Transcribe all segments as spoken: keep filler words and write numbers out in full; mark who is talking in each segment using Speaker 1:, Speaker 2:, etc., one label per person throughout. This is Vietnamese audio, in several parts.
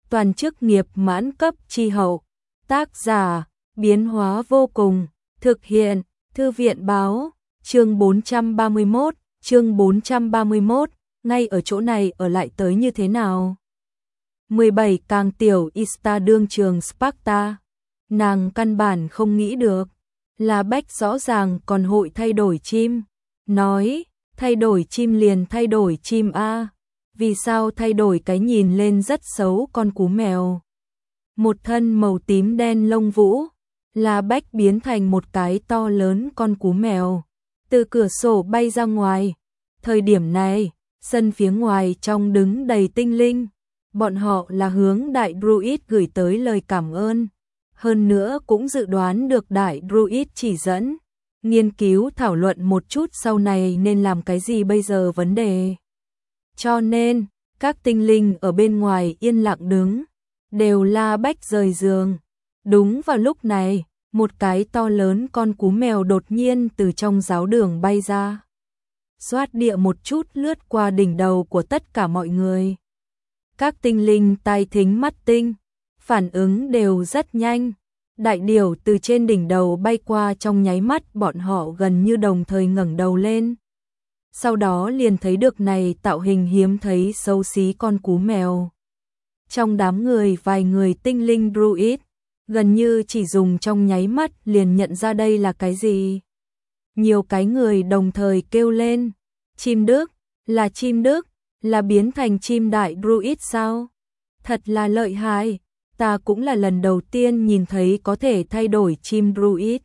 Speaker 1: toàn chức nghiệp mãn cấp chi hậu. Tác giả, biến hóa vô cùng, thực hiện, thư viện báo, chương bốn trăm ba mươi mốt, chương bốn trăm ba mươi mốt, ngay ở chỗ này ở lại tới như thế nào? mười bảy càng tiểu Ista đương trường Sparta, nàng căn bản không nghĩ được, là Bách rõ ràng còn hội thay đổi chim, nói, thay đổi chim liền thay đổi chim a, vì sao thay đổi cái nhìn lên rất xấu con cú mèo. Một thân màu tím đen lông vũ, là Bách biến thành một cái to lớn con cú mèo, từ cửa sổ bay ra ngoài. Thời điểm này, sân phía ngoài trong đứng đầy tinh linh, bọn họ là hướng đại druid gửi tới lời cảm ơn, hơn nữa cũng dự đoán được đại druid chỉ dẫn, nghiên cứu thảo luận một chút sau này nên làm cái gì bây giờ vấn đề. Cho nên, các tinh linh ở bên ngoài yên lặng đứng, đều la Bách rời giường. Đúng vào lúc này, một cái to lớn con cú mèo đột nhiên từ trong giáo đường bay ra. Xoát địa một chút lướt qua đỉnh đầu của tất cả mọi người. Các tinh linh tai thính mắt tinh, phản ứng đều rất nhanh. Đại điểu từ trên đỉnh đầu bay qua trong nháy mắt bọn họ gần như đồng thời ngẩng đầu lên. Sau đó liền thấy được này tạo hình hiếm thấy xấu xí con cú mèo. Trong đám người vài người tinh linh druid, gần như chỉ dùng trong nháy mắt liền nhận ra đây là cái gì. Nhiều cái người đồng thời kêu lên, chim đức, là chim đức, là biến thành chim đại druid sao? Thật là lợi hại, ta cũng là lần đầu tiên nhìn thấy có thể thay đổi chim druid.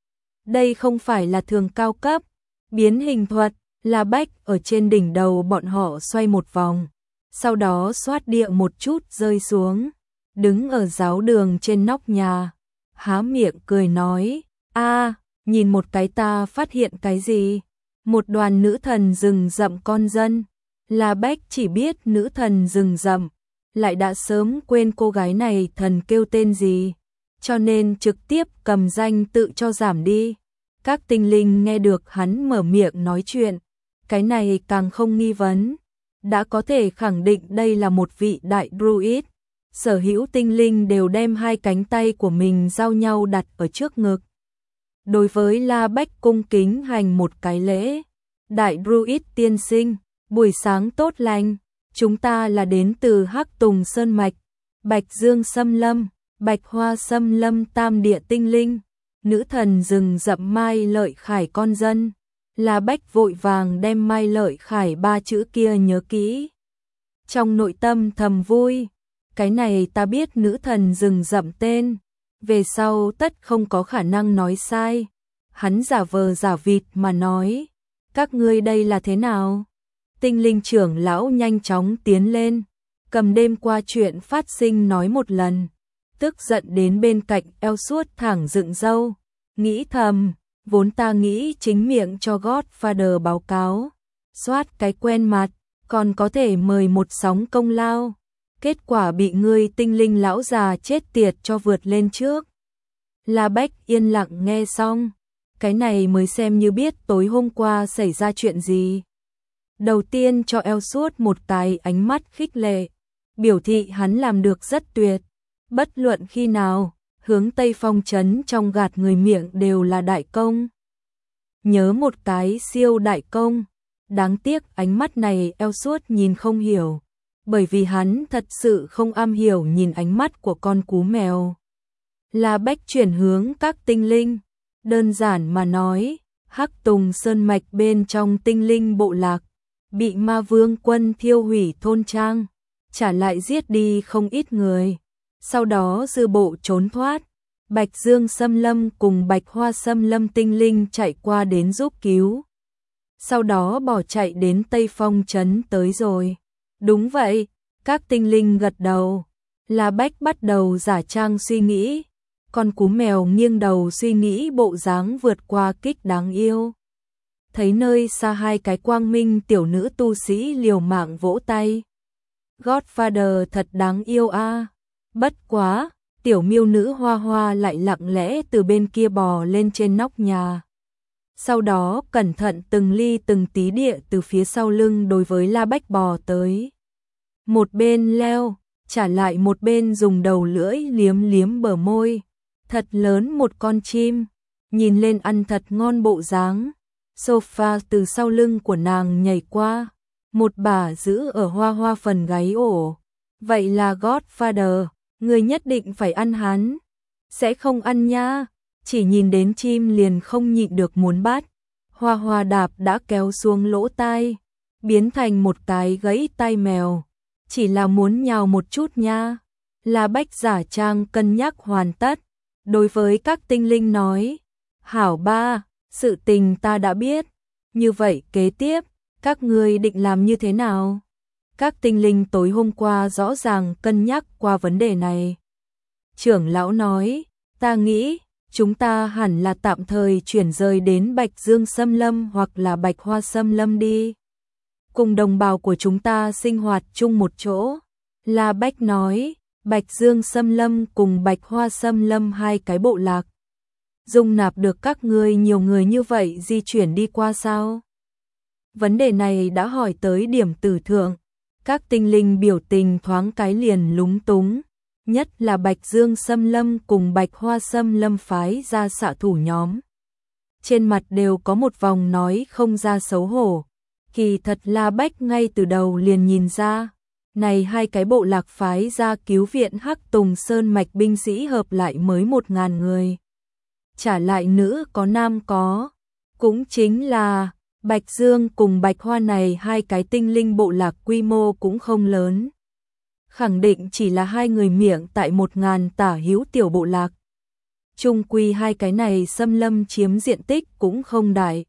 Speaker 1: Đây không phải là thường cao cấp, biến hình thuật, là Bách ở trên đỉnh đầu bọn họ xoay một vòng, sau đó xoát địa một chút rơi xuống, đứng ở giáo đường trên nóc nhà, há miệng cười nói, a, nhìn một cái ta phát hiện cái gì? Một đoàn nữ thần rừng rậm con dân, là Bách chỉ biết nữ thần rừng rậm, lại đã sớm quên cô gái này thần kêu tên gì, cho nên trực tiếp cầm danh tự cho giảm đi. Các tinh linh nghe được hắn mở miệng nói chuyện, cái này càng không nghi vấn, đã có thể khẳng định đây là một vị đại druid. Sở hữu tinh linh đều đem hai cánh tay của mình giao nhau đặt ở trước ngực. Đối với La Bách cung kính hành một cái lễ. Đại druid tiên sinh, buổi sáng tốt lành, chúng ta là đến từ Hắc Tùng Sơn Mạch, Bạch Dương Sâm Lâm, Bạch Hoa Sâm Lâm Tam Địa Tinh Linh, nữ thần rừng rậm Mai Lợi Khải con dân. La Bách vội vàng đem Mai Lợi Khải ba chữ kia nhớ kỹ. Trong nội tâm thầm vui, cái này ta biết nữ thần rừng rậm tên, về sau tất không có khả năng nói sai. Hắn giả vờ giả vịt mà nói, các ngươi đây là thế nào? Tinh linh trưởng lão nhanh chóng tiến lên, cầm đêm qua chuyện phát sinh nói một lần, tức giận đến bên cạnh eo suốt thẳng dựng râu, nghĩ thầm, vốn ta nghĩ chính miệng cho Godfather báo cáo, soát cái quen mặt, còn có thể mời một sóng công lao, kết quả bị ngươi tinh linh lão già chết tiệt cho vượt lên trước. La Bách yên lặng nghe xong, cái này mới xem như biết tối hôm qua xảy ra chuyện gì. Đầu tiên cho eo suốt một cái ánh mắt khích lệ, biểu thị hắn làm được rất tuyệt, bất luận khi nào, hướng Tây Phong trấn trong gạt người miệng đều là đại công. Nhớ một cái siêu đại công, đáng tiếc ánh mắt này eo suốt nhìn không hiểu, bởi vì hắn thật sự không am hiểu nhìn ánh mắt của con cú mèo. La Bách chuyển hướng các tinh linh, đơn giản mà nói, Hắc Tùng Sơn Mạch bên trong tinh linh bộ lạc, bị ma vương quân thiêu hủy thôn trang, trả lại giết đi không ít người, sau đó dư bộ trốn thoát. Bạch Dương Sâm Lâm cùng Bạch Hoa Sâm Lâm tinh linh chạy qua đến giúp cứu, sau đó bỏ chạy đến Tây Phong trấn tới rồi. Đúng vậy, các tinh linh gật đầu. La Bách bắt đầu giả trang suy nghĩ, con cú mèo nghiêng đầu suy nghĩ bộ dáng vượt qua kích đáng yêu. Thấy nơi xa hai cái quang minh tiểu nữ tu sĩ liều mạng vỗ tay. Godfather thật đáng yêu a. Bất quá, tiểu miêu nữ Hoa Hoa lại lặng lẽ từ bên kia bò lên trên nóc nhà. Sau đó cẩn thận từng ly từng tí địa từ phía sau lưng đối với La Bách bò tới. Một bên leo, trả lại một bên dùng đầu lưỡi liếm liếm bờ môi. Thật lớn một con chim, nhìn lên ăn thật ngon bộ dáng. Sofa từ sau lưng của nàng nhảy qua, một bà giữ ở Hoa Hoa phần gáy ổ. Vậy là Godfather, người nhất định phải ăn hắn. Sẽ không ăn nha, chỉ nhìn đến chim liền không nhịn được muốn bắt. Hoa Hoa đạp đã kéo xuống lỗ tai, biến thành một cái gãy tai mèo. Chỉ là muốn nhào một chút nha. La Bách giả trang cân nhắc hoàn tất, đối với các tinh linh nói, hảo ba, sự tình ta đã biết, như vậy kế tiếp, các ngươi định làm như thế nào? Các tinh linh tối hôm qua rõ ràng cân nhắc qua vấn đề này. Trưởng lão nói, ta nghĩ, chúng ta hẳn là tạm thời chuyển rời đến Bạch Dương Xâm Lâm hoặc là Bạch Hoa Xâm Lâm đi. Cùng đồng bào của chúng ta sinh hoạt chung một chỗ. La Bách nói, Bạch Dương Xâm Lâm cùng Bạch Hoa Xâm Lâm hai cái bộ lạc. Dung nạp được các ngươi nhiều người như vậy di chuyển đi qua sao? Vấn đề này đã hỏi tới điểm tử thượng. Các tinh linh biểu tình thoáng cái liền lúng túng. Nhất là Bạch Dương Xâm Lâm cùng Bạch Hoa Xâm Lâm phái ra xạ thủ nhóm. Trên mặt đều có một vòng nói không ra xấu hổ. Kỳ thật La Bách ngay từ đầu liền nhìn ra. Này hai cái bộ lạc phái ra cứu viện Hắc Tùng Sơn Mạch binh sĩ hợp lại mới một ngàn người. Trả lại nữ có nam có. Cũng chính là Bạch Dương cùng Bạch Hoa này hai cái tinh linh bộ lạc quy mô cũng không lớn. Khẳng định chỉ là hai người miệng tại một ngàn tả hữu tiểu bộ lạc. Chung quy hai cái này xâm lâm chiếm diện tích cũng không đại.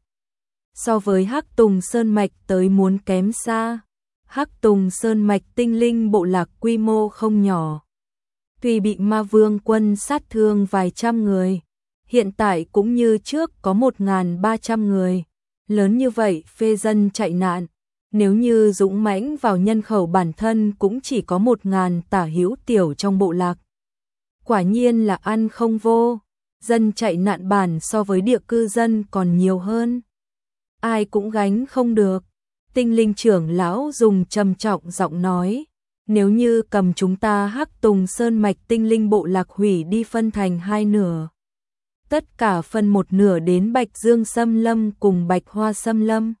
Speaker 1: So với Hắc Tùng Sơn Mạch tới muốn kém xa. Hắc Tùng Sơn Mạch tinh linh bộ lạc quy mô không nhỏ. Tuy bị ma vương quân sát thương vài trăm người, hiện tại cũng như trước có một nghìn ba trăm người. Lớn như vậy phê dân chạy nạn, nếu như dũng mãnh vào nhân khẩu bản thân cũng chỉ có một ngàn tả hữu tiểu trong bộ lạc. Quả nhiên là ăn không vô, dân chạy nạn bản so với địa cư dân còn nhiều hơn. Ai cũng gánh không được. Tinh linh trưởng lão dùng trầm trọng giọng nói, nếu như cầm chúng ta Hắc Tùng Sơn Mạch tinh linh bộ lạc hủy đi phân thành hai nửa. Tất cả phân một nửa đến Bạch Dương Xâm Lâm cùng Bạch Hoa Xâm Lâm.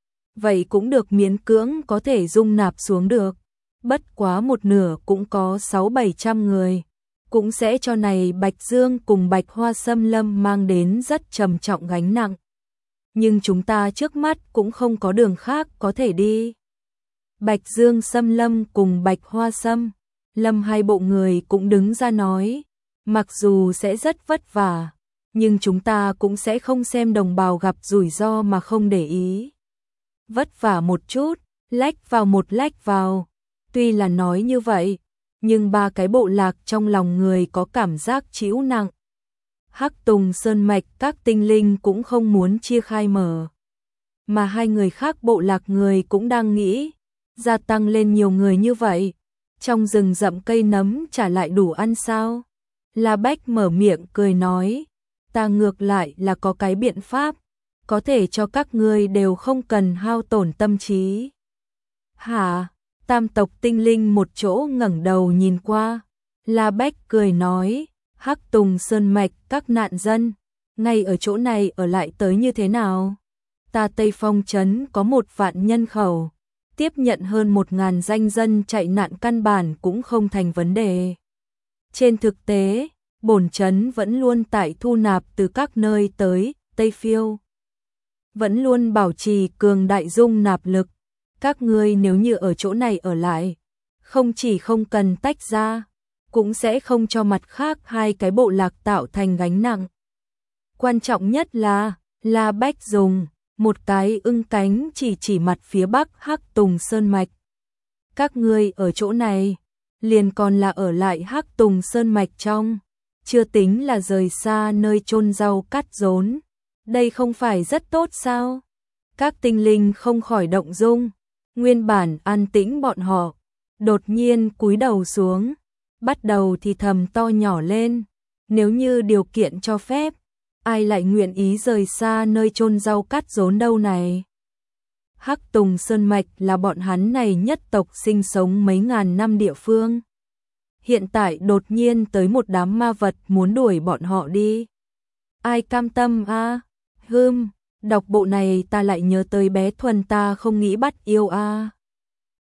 Speaker 1: Vậy cũng được miễn cưỡng có thể dung nạp xuống được. Bất quá một nửa cũng có sáu bảy trăm người. Cũng sẽ cho này Bạch Dương cùng Bạch Hoa Xâm Lâm mang đến rất trầm trọng gánh nặng. Nhưng chúng ta trước mắt cũng không có đường khác có thể đi. Bạch Dương Xâm Lâm cùng Bạch Hoa Xâm Lâm hai bộ người cũng đứng ra nói, mặc dù sẽ rất vất vả, nhưng chúng ta cũng sẽ không xem đồng bào gặp rủi ro mà không để ý. Vất vả một chút, lách vào một lách vào. Tuy là nói như vậy, nhưng ba cái bộ lạc trong lòng người có cảm giác chịu nặng. Hắc Tùng Sơn Mạch các tinh linh cũng không muốn chia khai mở. Mà hai người khác bộ lạc người cũng đang nghĩ, gia tăng lên nhiều người như vậy, trong rừng rậm cây nấm trả lại đủ ăn sao? La Bách mở miệng cười nói, ta ngược lại là có cái biện pháp, có thể cho các ngươi đều không cần hao tổn tâm trí. Hả? Tam tộc tinh linh một chỗ ngẩng đầu nhìn qua. La Bách cười nói, Hắc Tùng Sơn Mạch các nạn dân, ngay ở chỗ này ở lại tới như thế nào? Ta Tây Phong Trấn có một vạn nhân khẩu, tiếp nhận hơn một ngàn danh dân chạy nạn căn bản cũng không thành vấn đề. Trên thực tế, bổn trấn vẫn luôn tại thu nạp từ các nơi tới, Tây Phiêu. Vẫn luôn bảo trì cường đại dung nạp lực. Các ngươi nếu như ở chỗ này ở lại, không chỉ không cần tách ra, cũng sẽ không cho mặt khác hai cái bộ lạc tạo thành gánh nặng. Quan trọng nhất là, La Bách dùng một cái ưng cánh chỉ chỉ mặt phía bắc Hắc Tùng Sơn Mạch. Các ngươi ở chỗ này, liền còn là ở lại Hắc Tùng Sơn Mạch trong, chưa tính là rời xa nơi chôn rau cắt rốn. Đây không phải rất tốt sao? Các tinh linh không khỏi động dung, nguyên bản an tĩnh bọn họ, đột nhiên cúi đầu xuống, bắt đầu thì thầm to nhỏ lên, nếu như điều kiện cho phép, ai lại nguyện ý rời xa nơi chôn rau cắt rốn đâu này. Hắc Tùng Sơn Mạch là bọn hắn này nhất tộc sinh sống mấy ngàn năm địa phương, hiện tại đột nhiên tới một đám ma vật muốn đuổi bọn họ đi. Ai cam tâm a? À? Hừm, đọc bộ này ta lại nhớ tới bé Thuần ta không nghĩ bắt yêu a. À.